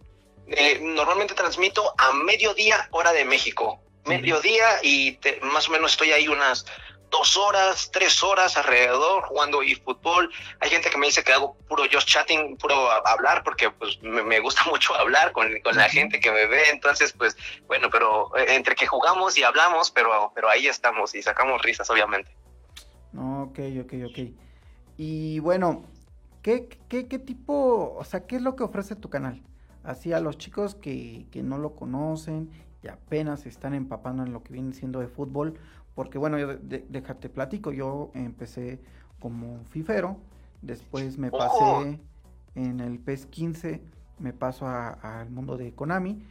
Eh, normalmente transmito a mediodía, hora de México. Mediodía y te, más o menos estoy ahí unas dos horas, tres horas alrededor jugando eFootball. Hay gente que me dice que hago puro just chatting, puro a, a hablar, porque pues me, me gusta mucho hablar con, con la gente que me ve. Entonces, pues, bueno, pero eh, entre que jugamos y hablamos, pero, pero ahí estamos y sacamos risas, obviamente. No, ok, ok, ok. Y bueno, ¿qué, qué, qué tipo, o sea, qué es lo que ofrece tu canal? Así a los chicos que, que no lo conocen y apenas se están empapando en lo que viene siendo de fútbol, porque bueno, yo de, de, déjate platico, yo empecé como fifero, después me pasé oh. en el PES quince, me paso al mundo de Konami,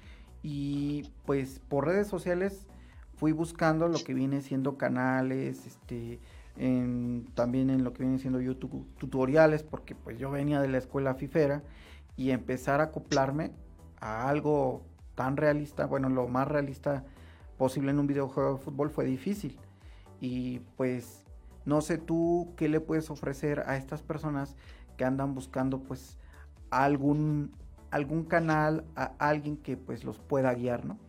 y pues por redes sociales fui buscando lo que viene siendo canales, este, en, también en lo que viene siendo YouTube tutoriales, porque pues yo venía de la escuela fifera, y empezar a acoplarme a algo tan realista, bueno, lo más realista posible en un videojuego de fútbol fue difícil. Y pues no sé tú qué le puedes ofrecer a estas personas que andan buscando pues algún algún canal, a alguien que pues los pueda guiar, ¿no?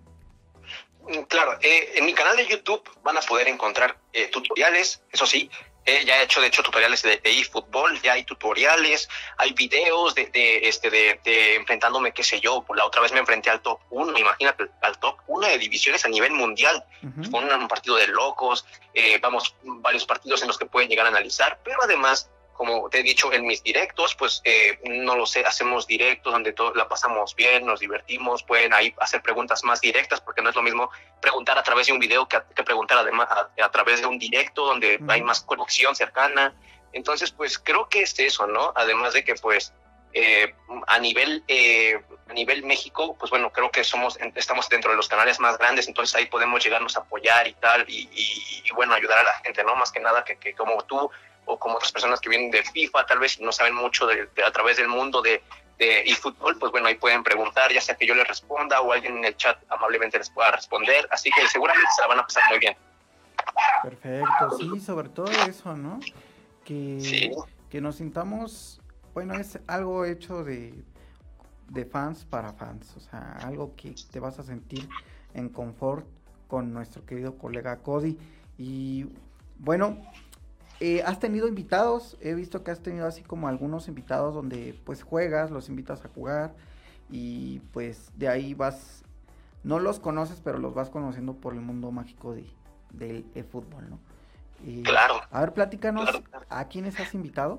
Claro, eh, en mi canal de YouTube van a poder encontrar eh, tutoriales, eso sí. Eh, ya he hecho, de hecho, tutoriales de, de eFootball, ya hay tutoriales, hay videos de, de, este, de, de enfrentándome, qué sé yo, por la otra vez me enfrenté al top uno, imagínate, al top uno de divisiones a nivel mundial. Uh-huh. Fue un, un partido de locos, eh, vamos, varios partidos en los que pueden llegar a analizar, pero además, como te he dicho en mis directos, pues eh, no lo sé, hacemos directos donde todo, la pasamos bien, nos divertimos, pueden ahí hacer preguntas más directas, porque no es lo mismo preguntar a través de un video que, a, que preguntar además a, a través de un directo donde uh-huh. hay más conexión cercana. Entonces, pues creo que es eso, ¿no? Además de que pues eh, a nivel eh, a nivel México, pues bueno, creo que somos estamos dentro de los canales más grandes, entonces ahí podemos llegarnos a apoyar y tal, y, y, y bueno, ayudar a la gente, ¿no? Más que nada que, que como tú o como otras personas que vienen de FIFA, tal vez no saben mucho de, de, a través del mundo de, de eFootball, pues bueno, ahí pueden preguntar, ya sea que yo les responda o alguien en el chat amablemente les pueda responder, así que seguramente se la van a pasar muy bien. Perfecto, sí, sobre todo eso, ¿no? Que, sí. que nos sintamos, bueno, es algo hecho de, de fans para fans, o sea, algo que te vas a sentir en confort con nuestro querido colega Cody. Y bueno, Eh, ¿has tenido invitados? He visto que has tenido así como algunos invitados donde pues juegas, los invitas a jugar y pues de ahí vas, no los conoces, pero los vas conociendo por el mundo mágico de, del de fútbol, ¿no? Eh, claro. A ver, platícanos, claro. ¿a quiénes has invitado?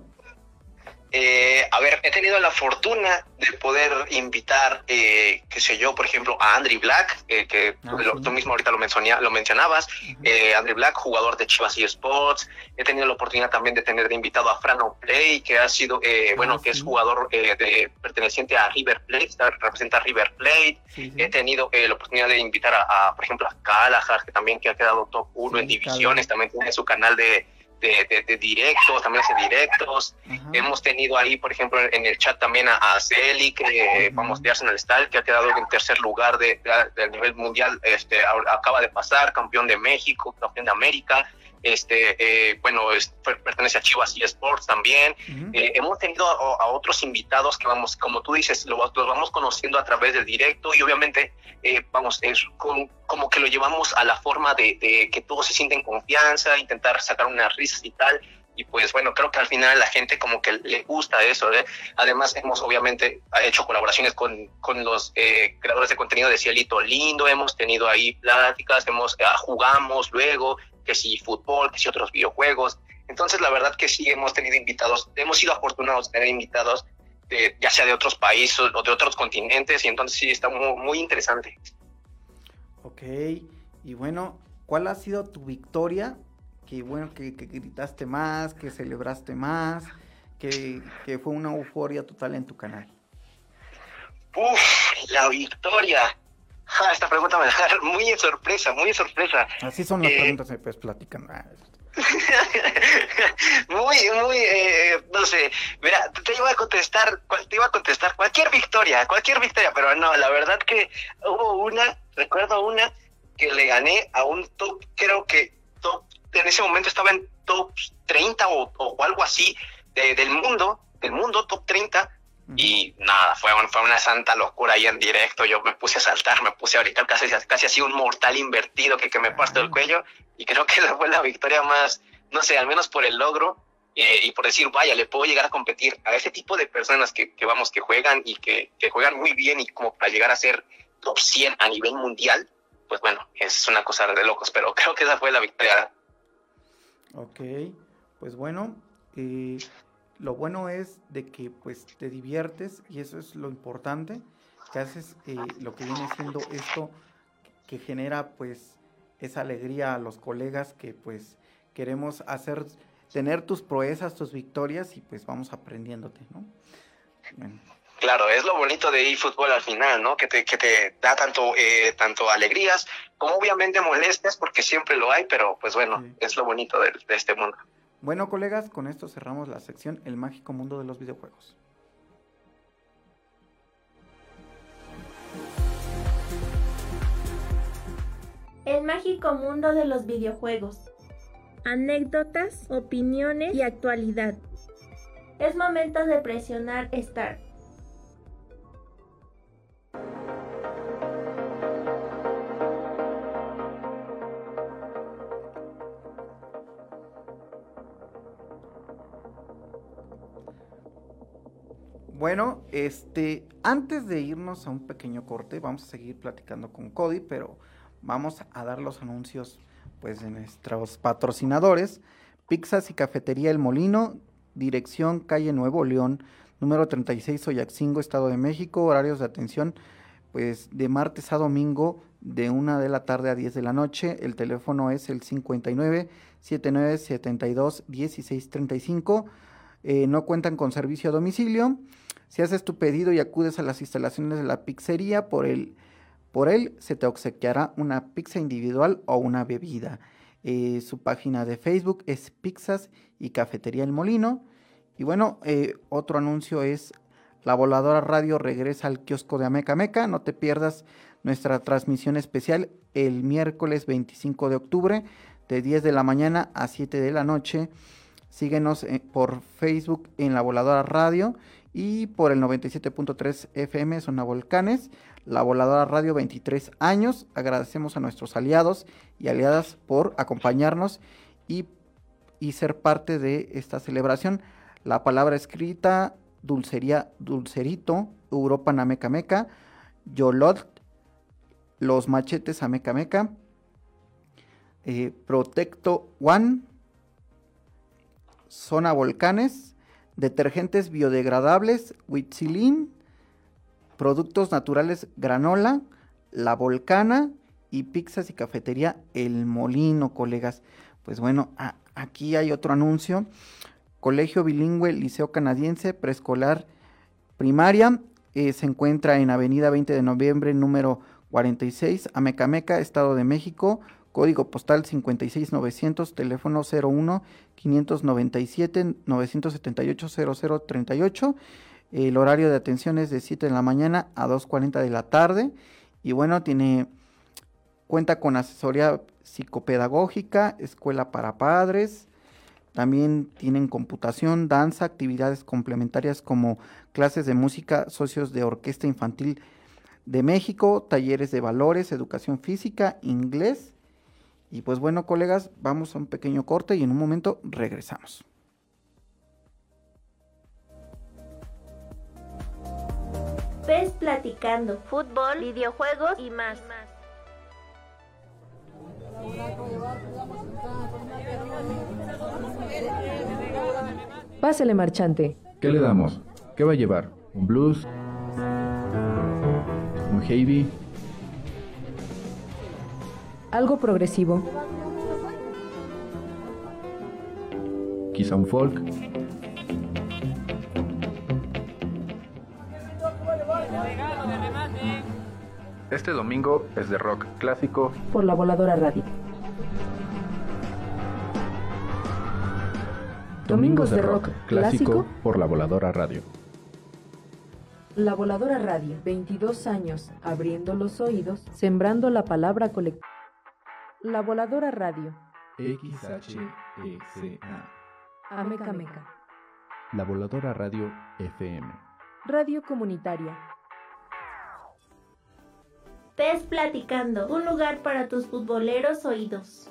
Eh, a ver, he tenido la fortuna de poder invitar, eh, qué sé yo, por ejemplo, a Andrew Black, eh, que ah, lo, sí. tú mismo ahorita lo, mencionia, lo mencionabas, uh-huh. eh, Andrew Black, jugador de Chivas eSports. He tenido la oportunidad también de tener de invitado a Frano Play, que ha sido, eh, ah, bueno, sí. que es jugador eh, de, perteneciente a River Plate, representa a River Plate. Sí, sí. He tenido eh, la oportunidad de invitar a, a, por ejemplo, a Calahar, que también que ha quedado top uno sí, en divisiones, claro. También tiene su canal de De, de, de directos, también hace directos. Uh-huh. Hemos tenido ahí, por ejemplo, en el chat también a, a Celi, que uh-huh. vamos de Arsenal Style, que ha quedado en tercer lugar de, de, de nivel mundial, este acaba de pasar, campeón de México, campeón de América. Este, eh, bueno, es, pertenece a Chivas eSports también. Uh-huh. Eh, hemos tenido a, a otros invitados que vamos, como tú dices, lo, los vamos conociendo a través del directo y obviamente, eh, vamos, es con, como que lo llevamos a la forma de, de que todos se sienten confianza, intentar sacar unas risas y tal. Y pues bueno, creo que al final la gente como que le gusta eso, ¿eh? Además hemos obviamente hecho colaboraciones con, con los eh, creadores de contenido de Cielito Lindo, hemos tenido ahí pláticas, hemos eh, jugamos luego, que si fútbol, que si otros videojuegos. Entonces la verdad que sí hemos tenido invitados, hemos sido afortunados de tener invitados de, ya sea de otros países o de otros continentes, y entonces sí está muy, muy interesante. Ok, y bueno, ¿cuál ha sido tu victoria? Que bueno, que, que gritaste más, que celebraste más, que, que fue una euforia total en tu canal. Uf, la victoria. Ja, esta pregunta me deja muy en sorpresa, muy en sorpresa. Así son las eh... preguntas, me puedes platicar. muy, muy, eh, no sé, mira, te iba a contestar, te iba a contestar cualquier victoria, cualquier victoria, pero no, la verdad que hubo una, recuerdo una que le gané a un top, creo que top, en ese momento estaba en top treinta o, o algo así de, del mundo, del mundo top treinta, Uh-huh. Y nada, fue, un, fue una santa locura ahí en directo. Yo me puse a saltar, me puse a brincar casi, casi así un mortal invertido que, que me parto el cuello. Y creo que esa fue la victoria más, no sé, al menos por el logro eh, y por decir, vaya, le puedo llegar a competir a ese tipo de personas que, que vamos, que juegan y que, que juegan muy bien y como para llegar a ser top cien a nivel mundial. Pues bueno, es una cosa de locos, pero creo que esa fue la victoria. Ok, pues bueno, eh, lo bueno es de que pues te diviertes y eso es lo importante, que haces eh, lo que viene siendo esto que genera pues esa alegría a los colegas que pues queremos hacer, tener tus proezas, tus victorias y pues vamos aprendiéndote, ¿no? Bueno. Claro, es lo bonito de eFootball al final, ¿no? Que te, que te da tanto, eh, tanto alegrías como obviamente molestias, porque siempre lo hay, pero pues bueno, sí. Es lo bonito de, de este mundo. Bueno, colegas, con esto cerramos la sección El mágico mundo de los videojuegos. El mágico mundo de los videojuegos. Anécdotas, opiniones y actualidad. Es momento de presionar Start. Bueno, este, antes de irnos a un pequeño corte, vamos a seguir platicando con Cody, pero vamos a dar los anuncios pues de nuestros patrocinadores. Pizzas y Cafetería El Molino, dirección calle Nuevo León, número treinta y seis, Oyaxingo, Estado de México. Horarios de atención pues de martes a domingo de una de la tarde a diez de la noche. El teléfono es el cincuenta y nueve, setenta y nueve, setenta y dos, dieciséis treinta y cinco. Eh, no cuentan con servicio a domicilio. Si haces tu pedido y acudes a las instalaciones de la pizzería, por él, por él se te obsequiará una pizza individual o una bebida. Eh, su página de Facebook es Pizzas y Cafetería El Molino. Y bueno, eh, otro anuncio es La Voladora Radio regresa al kiosco de Ameca Meca. No te pierdas nuestra transmisión especial el miércoles veinticinco de octubre de diez de la mañana a siete de la noche. Síguenos eh, por Facebook en La Voladora Radio y por el noventa y siete punto tres F M Zona Volcanes. La Voladora Radio, veintitrés años. Agradecemos a nuestros aliados y aliadas por acompañarnos y, y ser parte de esta celebración. La palabra escrita, Dulcería Dulcerito, Europa Ameca Meca, Yolot, Los Machetes Ameca Meca, eh, Protecto One, Zona Volcanes, Detergentes biodegradables, Huitzilín, Productos Naturales Granola, La Volcana y Pizzas y Cafetería El Molino, colegas. Pues bueno, a, aquí hay otro anuncio. Colegio Bilingüe Liceo Canadiense, preescolar primaria, eh, se encuentra en Avenida veinte de noviembre, número cuarenta y seis, Ameca Meca, Estado de México. Código postal cincuenta y seis novecientos, teléfono cero uno, quinientos noventa y siete, novecientos setenta y ocho, cero cero treinta y ocho. El horario de atención es de siete de la mañana a dos cuarenta de la tarde. Y bueno, tiene cuenta con asesoría psicopedagógica, escuela para padres. También tienen computación, danza, actividades complementarias como clases de música, socios de Orquesta Infantil de México, talleres de valores, educación física, inglés. Y pues bueno, colegas, vamos a un pequeño corte y en un momento regresamos. P E S Platicando, fútbol, videojuegos y más. Pásele, marchante. ¿Qué le damos? ¿Qué va a llevar? ¿Un blues? ¿Un heavy? Algo progresivo. ¿Quizá un folk? Este domingo es de rock clásico por La Voladora Radio. Domingos de rock clásico por La Voladora Radio. La Voladora Radio, veintidós años, abriendo los oídos, sembrando la palabra colectiva. La Voladora Radio. X H E C A. Ameca Meca. La Voladora Radio F M. Radio comunitaria. Pez Platicando, un lugar para tus futboleros oídos.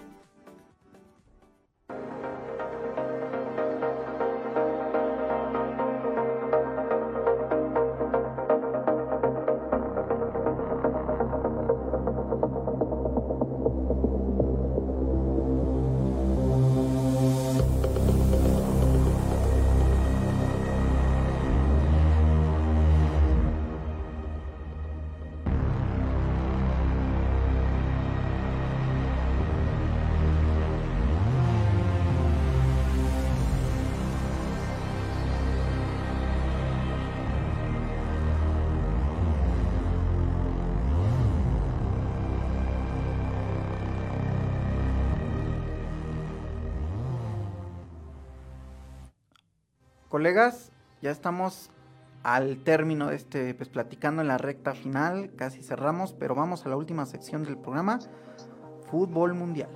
Colegas, ya estamos al término de este, pues platicando en la recta final, casi cerramos, pero vamos a la última sección del programa, Fútbol Mundial.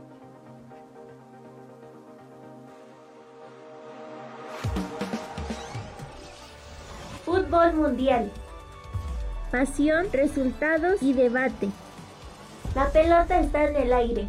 Fútbol Mundial. Pasión, resultados y debate. La pelota está en el aire.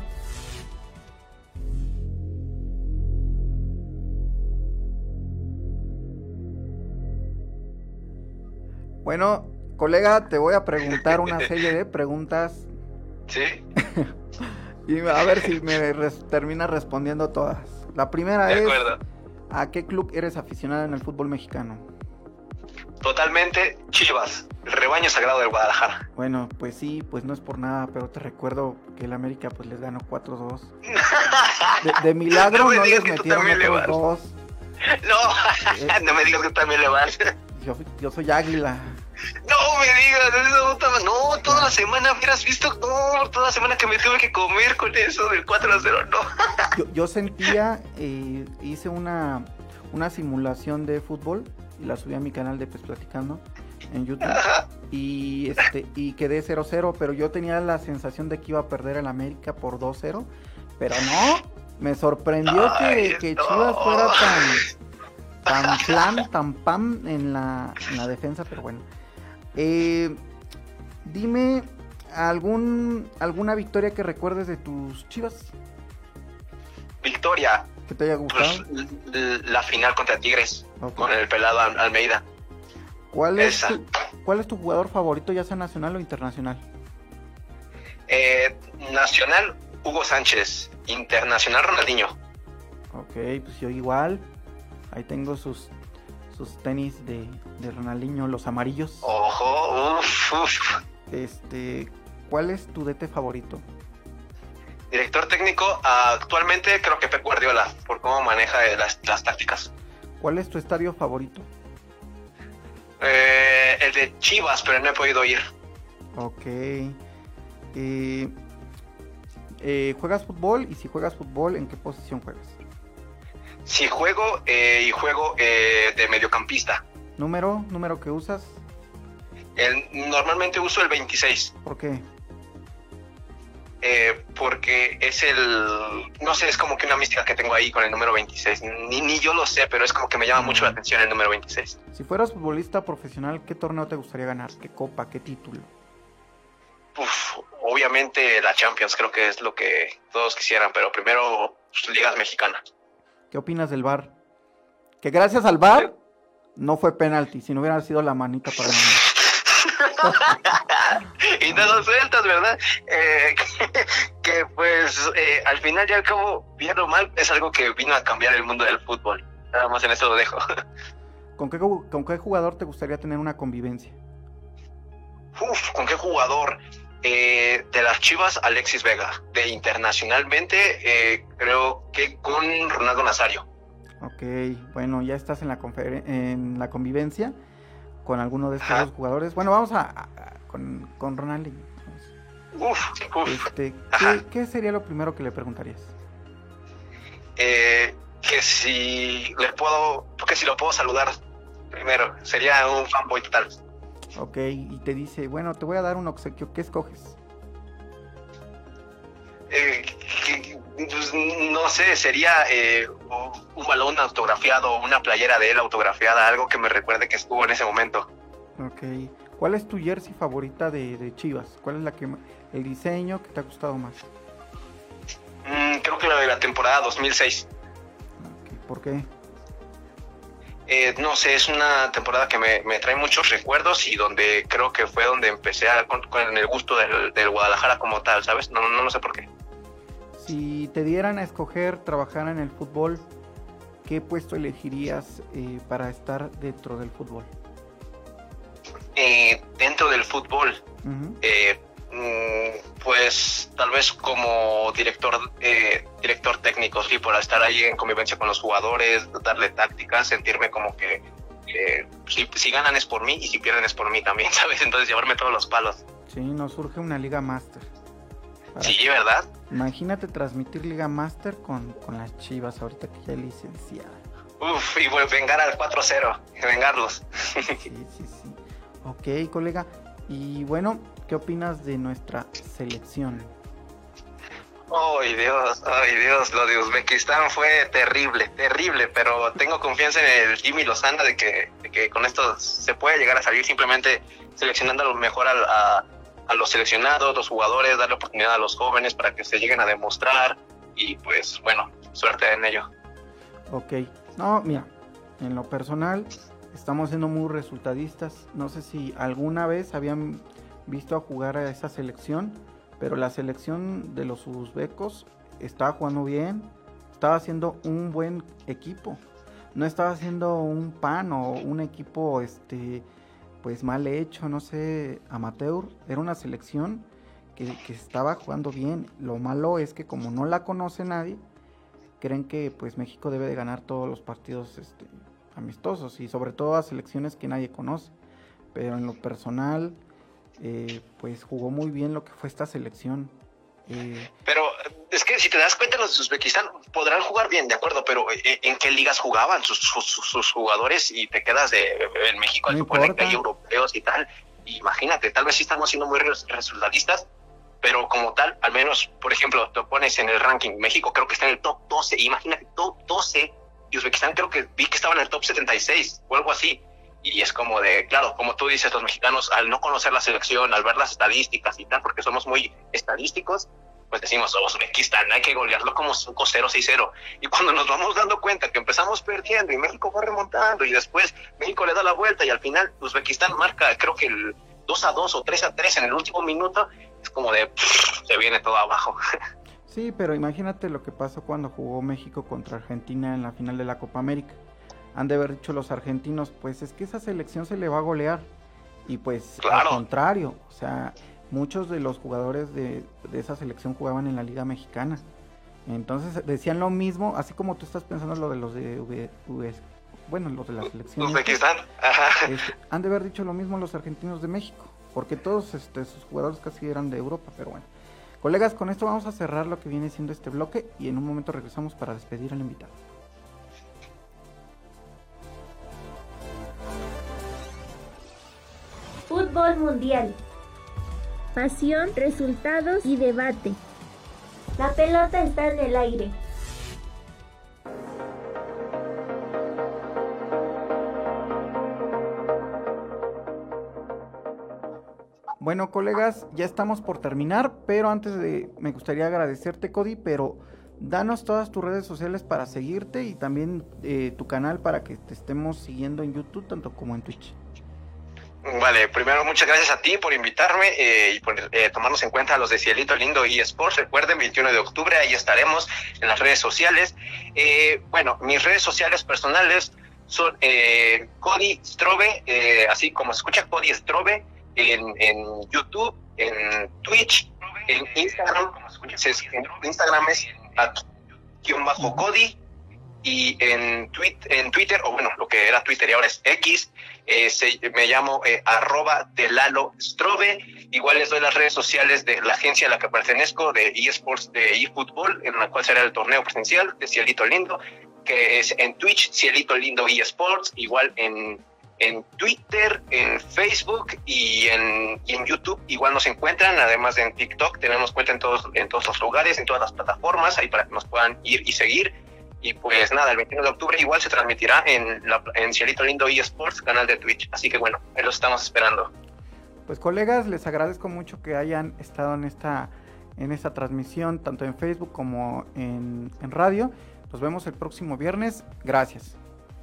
Bueno, colega, te voy a preguntar una serie de preguntas. ¿Sí? Y a ver si me res- terminas respondiendo todas. La primera De es, acuerdo. ¿a qué club eres aficionado en el fútbol mexicano? Totalmente Chivas, el rebaño sagrado del Guadalajara. Bueno, pues sí, pues no es por nada, pero te recuerdo que el América pues les ganó cuatro dos. De, de milagro No me no digas les que tú metieron también le otros vas. dos. No, no me digas que también le vas. Yo, yo soy águila. No me digas, eso no, no, toda la semana hubieras visto, no, toda la semana que me tuve que comer con eso del cuatro a cero, no. Yo, yo sentía, eh, hice una, una simulación de fútbol y la subí a mi canal de Pues Platicando en YouTube y este y quedé cero cero, pero yo tenía la sensación de que iba a perder el América por dos cero, pero no, me sorprendió Ay, que, que no. Chivas fuera tan tan plan, tan pam en la, en la defensa, pero bueno. Eh, dime algún alguna victoria que recuerdes de tus Chivas Victoria, que te haya gustado. pues, l- la final contra Tigres, Ok. con el pelado Al- Almeida. ¿Cuál es esa. tu, ¿Cuál es tu jugador favorito, ya sea nacional o internacional? Eh, nacional, Hugo Sánchez. Internacional, Ronaldinho. Ok, pues yo igual. Ahí tengo sus sus tenis de, de Ronaldinho, los amarillos. Ojo, uff, uff. Este, ¿cuál es tu D T favorito? Director técnico, actualmente creo que Pep Guardiola, por cómo maneja eh, las, las tácticas. ¿Cuál es tu estadio favorito? Eh, el de Chivas, pero no he podido ir. Ok. Eh, eh, ¿Juegas fútbol? Y si juegas fútbol, ¿en qué posición juegas? Si juego, eh, y juego eh, de mediocampista. ¿Número? ¿Número que usas? El, normalmente uso el veintiséis. ¿Por qué? Eh, porque es el, no sé, es como que una mística que tengo ahí con el número veintiséis. Ni, ni yo lo sé, pero es como que me llama mucho la atención el número veintiséis. Si fueras futbolista profesional, ¿qué torneo te gustaría ganar? ¿Qué copa? ¿Qué título? Uf, obviamente la Champions creo que es lo que todos quisieran, pero primero pues, ligas mexicanas. ¿Qué opinas del V A R? Que gracias al V A R no fue penalti, si no hubiera sido la manita para mí. Y no lo sueltas, ¿verdad? Eh, que, que, pues eh, al final y al cabo, bien o mal, es algo que vino a cambiar el mundo del fútbol. Nada más en eso lo dejo. ¿Con qué, ju- ¿Con qué jugador te gustaría tener una convivencia? Uf, ¿con qué jugador? Eh, de las Chivas, Alexis Vega. De internacionalmente, eh, creo que con Ronaldo Nazario. Ok, bueno, ya estás en la, confer- en la convivencia con alguno de estos Ajá. dos jugadores. Bueno, vamos a, a- a- con, con Ronaldinho. Uf, uf. Este, Ajá. ¿qué, ¿Qué sería lo primero que le preguntarías? Eh, que si le puedo, que si lo puedo saludar primero. Sería un fanboy total. Ok, y te dice, bueno, te voy a dar un obsequio, ¿qué escoges? Eh, que- pues, no sé, sería eh, un balón autografiado, una playera de él autografiada, algo que me recuerde que estuvo en ese momento. Ok. ¿Cuál es tu jersey favorita de, de Chivas? ¿Cuál es la que el diseño que te ha gustado más? Mm, creo que la de la temporada dos mil seis. Okay. ¿Por qué? Eh, no sé, es una temporada que me, me trae muchos recuerdos y donde creo que fue donde empecé a, con, con el gusto del, del Guadalajara como tal, ¿sabes? No, no, no sé por qué. Si te dieran a escoger trabajar en el fútbol, ¿qué puesto elegirías eh, para estar dentro del fútbol? Eh, dentro del fútbol, Uh-huh. eh, pues tal vez como director eh, director técnico, sí, por estar ahí en convivencia con los jugadores, darle tácticas, sentirme como que eh, si, si ganan es por mí y si pierden es por mí también, ¿sabes? Entonces llevarme todos los palos. Sí, nos surge una Liga Master. Para Sí, ¿verdad? Imagínate transmitir Liga Master con, con las Chivas ahorita que ya es licenciada. Uf, y bueno, vengar al cuatro cero, vengarlos. Sí, sí, sí. Ok, colega. Y bueno, ¿qué opinas de nuestra selección? Ay, Dios, ay, Dios, lo de Uzbekistán fue terrible, terrible, pero tengo confianza en el Jimmy Lozano de que, de que con esto se puede llegar a salir, simplemente seleccionando a lo mejor a, a, a los seleccionados, los jugadores, darle oportunidad a los jóvenes para que se lleguen a demostrar y pues bueno, suerte en ello. Ok, no, mira, en lo personal estamos siendo muy resultadistas. No sé si alguna vez habían visto a jugar a esa selección, pero la selección de los uzbecos estaba jugando bien, estaba haciendo un buen equipo, no estaba haciendo un pan o un equipo este pues mal hecho, no sé, amateur. Era una selección que, que estaba jugando bien. Lo malo es que como no la conoce nadie, creen que pues México debe de ganar todos los partidos este amistosos y sobre todo a selecciones que nadie conoce, pero en lo personal eh, pues jugó muy bien lo que fue esta selección. Eh, pero es que si te das cuenta, los de Uzbekistán podrán jugar bien, de acuerdo, pero ¿en qué ligas jugaban sus, sus, sus jugadores? Y te quedas de en México, no supone importa. que hay europeos y tal, imagínate, tal vez sí estamos siendo muy resultadistas, pero como tal, al menos, por ejemplo, te pones en el ranking, México creo que está en el top doce, imagínate, top doce, y Uzbekistán creo que vi que estaba en el top setenta y seis o algo así, y es como de, claro, como tú dices, los mexicanos al no conocer la selección, al ver las estadísticas y tal, porque somos muy estadísticos, pues decimos, oh, Uzbekistán, hay que golearlo como cinco cero, seis cero, y cuando nos vamos dando cuenta que empezamos perdiendo y México va remontando, y después México le da la vuelta, y al final Uzbekistán marca, creo que el dos a dos o tres a tres en el último minuto, es como de, pff, se viene todo abajo. Sí, pero imagínate lo que pasó cuando jugó México contra Argentina en la final de la Copa América. Han de haber dicho los argentinos, pues es que esa selección se le va a golear. Y pues Claro. al contrario, o sea, muchos de los jugadores de, de esa selección jugaban en la Liga Mexicana. Entonces decían lo mismo, así como tú estás pensando lo de los de V- V- bueno, los de la selección. Uzbekistán, ajá. Este, han de haber dicho lo mismo los argentinos de México, porque todos este, sus jugadores casi eran de Europa, pero bueno. Colegas, con esto vamos a cerrar lo que viene siendo este bloque y en un momento regresamos para despedir al invitado. Fútbol mundial. Pasión, resultados y debate. La pelota está en el aire. Bueno, colegas, ya estamos por terminar, pero antes de, me gustaría agradecerte, Cody, pero danos todas tus redes sociales para seguirte y también eh, tu canal para que te estemos siguiendo en YouTube, tanto como en Twitch. Vale, primero muchas gracias a ti por invitarme eh, y por eh, tomarnos en cuenta a los de Cielito Lindo eSports. Recuerden, veintiuno de octubre, ahí estaremos en las redes sociales. Eh, bueno, mis redes sociales personales son eh, Cody Strobe, eh, así como se escucha, Cody Strobe, en, en YouTube, en Twitch, en Instagram, en Instagram es guión bajo Cody, y en, tweet, en Twitter, o bueno, lo que era Twitter y ahora es X, eh, se, me llamo eh, arroba de Lalo Strobe. Igual les doy las redes sociales de la agencia a la que pertenezco, de eSports, de eFootball, en la cual será el torneo presencial de Cielito Lindo, que es en Twitch, Cielito Lindo eSports, igual en en Twitter, en Facebook y en, y en YouTube. Igual nos encuentran, además de en TikTok, tenemos cuenta en todos, en todos los lugares, en todas las plataformas, ahí para que nos puedan ir y seguir. Y pues nada, el veintiuno de octubre igual se transmitirá en, la, en Cielito Lindo eSports, canal de Twitch. Así que bueno, ahí los estamos esperando. Pues colegas, les agradezco mucho que hayan estado en esta, en esta transmisión, tanto en Facebook como en, en radio. Nos vemos el próximo viernes. Gracias.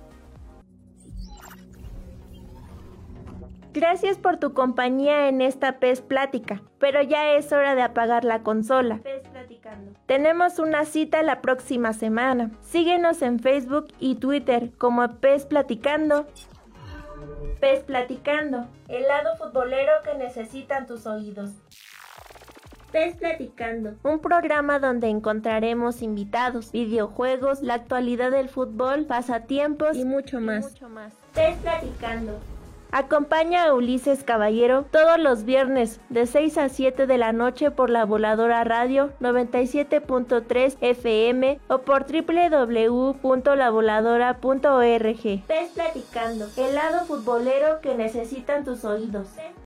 Gracias por tu compañía en esta P E S Plática, pero ya es hora de apagar la consola. P E S Platicando. Tenemos una cita la próxima semana. Síguenos en Facebook y Twitter como P E S Platicando. P E S Platicando, el lado futbolero que necesitan tus oídos. P E S Platicando, un programa donde encontraremos invitados, videojuegos, la actualidad del fútbol, pasatiempos y mucho más. Y mucho más. P E S Platicando. Acompaña a Ulises Caballero todos los viernes de seis a siete de la noche por La Voladora Radio noventa y siete punto tres F M o por doble u doble u doble u punto la voladora punto org. P E S Platicando, el lado futbolero que necesitan tus oídos.